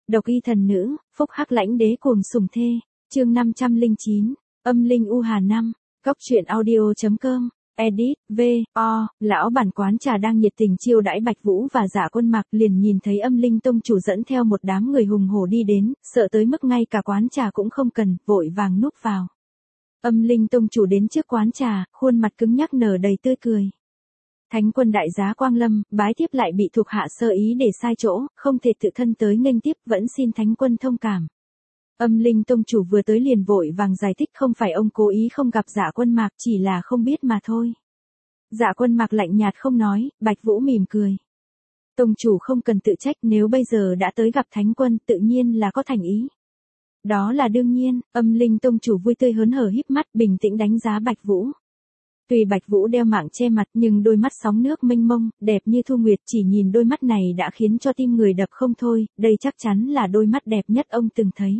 Độc y thần nữ, phúc hắc lãnh đế cuồng sủng thê. Chương 509, âm linh u hà năm. Góc truyện audio.com. Edit, V.O. Lão bản quán trà đang nhiệt tình chiêu đãi Bạch Vũ và Dạ Quân Mặc, liền nhìn thấy âm linh tông chủ dẫn theo một đám người hùng hổ đi đến, sợ tới mức ngay cả quán trà cũng không cần, vội vàng núp vào. Âm linh tông chủ đến trước quán trà, khuôn mặt cứng nhắc nở đầy tươi cười. Thánh quân đại giá Quang Lâm, bái tiếp lại bị thuộc hạ sơ ý để sai chỗ, không thể tự thân tới nghênh tiếp, vẫn xin thánh quân thông cảm. Âm linh tông chủ vừa tới liền vội vàng giải thích không phải ông cố ý không gặp Dạ Quân Mạc, chỉ là không biết mà thôi. Dạ Quân Mạc lạnh nhạt không nói, Bạch Vũ mỉm cười. Tông chủ không cần tự trách, nếu bây giờ đã tới gặp thánh quân tự nhiên là có thành ý. Đó là đương nhiên. Âm linh tông chủ vui tươi hớn hở híp mắt bình tĩnh đánh giá Bạch Vũ. Tuy Bạch Vũ đeo mạng che mặt nhưng đôi mắt sóng nước mênh mông, đẹp như thu nguyệt, chỉ nhìn đôi mắt này đã khiến cho tim người đập không thôi, đây chắc chắn là đôi mắt đẹp nhất ông từng thấy.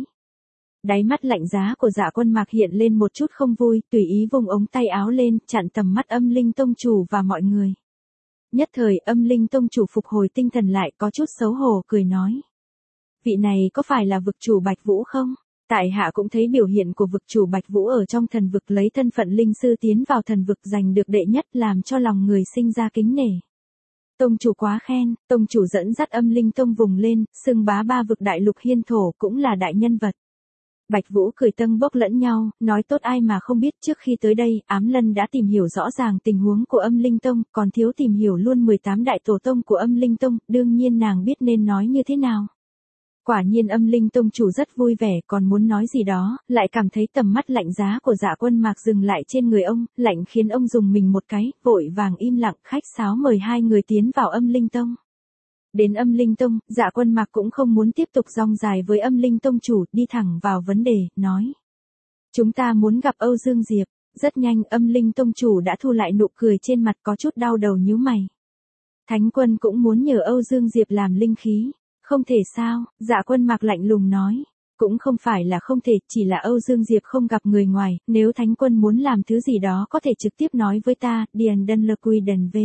Đáy mắt lạnh giá của Dạ Quân Mạc hiện lên một chút không vui, tùy ý vùng ống tay áo lên, chặn tầm mắt âm linh tông chủ và mọi người. Nhất thời âm linh tông chủ phục hồi tinh thần lại, có chút xấu hổ cười nói. Vị này có phải là vực chủ Bạch Vũ không? Tại hạ cũng thấy biểu hiện của vực chủ Bạch Vũ ở trong thần vực, lấy thân phận linh sư tiến vào thần vực giành được đệ nhất, làm cho lòng người sinh ra kính nể. Tông chủ quá khen. Tông chủ dẫn dắt âm linh tông vùng lên, xưng bá ba vực đại lục hiên thổ, cũng là đại nhân vật. Bạch Vũ cười tâng bốc lẫn nhau, nói tốt ai mà không biết, trước khi tới đây, Ám Lân đã tìm hiểu rõ ràng tình huống của âm linh tông, còn thiếu tìm hiểu luôn 18 đại tổ tông của âm linh tông, đương nhiên nàng biết nên nói như thế nào. Quả nhiên âm linh tông chủ rất vui vẻ, còn muốn nói gì đó, lại cảm thấy tầm mắt lạnh giá của Dạ Quân Mạc dừng lại trên người ông, lạnh khiến ông dùng mình một cái, vội vàng im lặng khách sáo mời hai người tiến vào âm linh tông. Đến âm linh tông, Dạ Quân Mạc cũng không muốn tiếp tục rong dài với âm linh tông chủ, đi thẳng vào vấn đề, nói. Chúng ta muốn gặp Âu Dương Diệp. Rất nhanh âm linh tông chủ đã thu lại nụ cười trên mặt, có chút đau đầu nhíu mày. Thánh quân cũng muốn nhờ Âu Dương Diệp làm linh khí. Không thể sao? Dạ Quân Mạc lạnh lùng nói. Cũng không phải là không thể, chỉ là Âu Dương Diệp không gặp người ngoài, nếu thánh quân muốn làm thứ gì đó có thể trực tiếp nói với ta, Điền Đân Lơ Quy Đần V.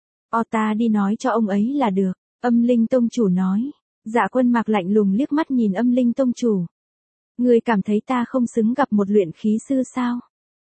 O ta đi nói cho ông ấy là được. Âm linh tông chủ nói. Dạ Quân Mạc lạnh lùng liếc mắt nhìn âm linh tông chủ. Người cảm thấy ta không xứng gặp một luyện khí sư sao?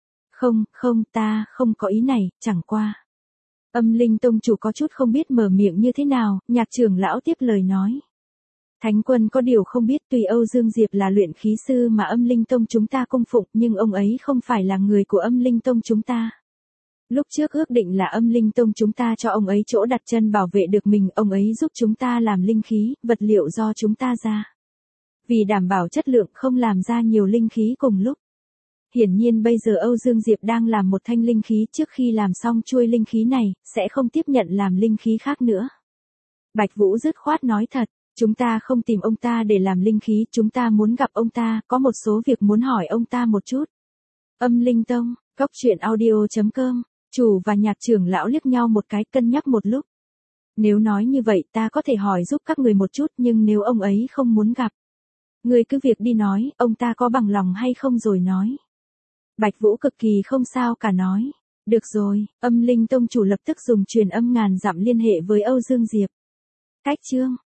Không, ta không có ý này, chẳng qua. Âm linh tông chủ có chút không biết mở miệng như thế nào, Nhạc trưởng lão tiếp lời nói. Thánh quân có điều không biết, tuy Âu Dương Diệp là luyện khí sư mà âm linh tông chúng ta cung phụng, nhưng ông ấy không phải là người của âm linh tông chúng ta. Lúc trước ước định là âm linh tông chúng ta cho ông ấy chỗ đặt chân bảo vệ được mình, ông ấy giúp chúng ta làm linh khí, vật liệu do chúng ta ra. Vì đảm bảo chất lượng không làm ra nhiều linh khí cùng lúc. Hiển nhiên bây giờ Âu Dương Diệp đang làm một thanh linh khí, trước khi làm xong chuôi linh khí này, sẽ không tiếp nhận làm linh khí khác nữa. Bạch Vũ dứt khoát nói thật, chúng ta không tìm ông ta để làm linh khí, chúng ta muốn gặp ông ta, có một số việc muốn hỏi ông ta một chút. Âm linh tông, góc truyện audio.com. Chủ và Nhạc trưởng lão liếc nhau một cái, cân nhắc một lúc. Nếu nói như vậy ta có thể hỏi giúp các người một chút, nhưng nếu ông ấy không muốn gặp, người cứ việc đi nói, ông ta có bằng lòng hay không rồi nói. Bạch Vũ cực kỳ không sao cả nói. Được rồi. Âm linh tông chủ lập tức dùng truyền âm ngàn dặm liên hệ với Âu Dương Diệp. Cách chương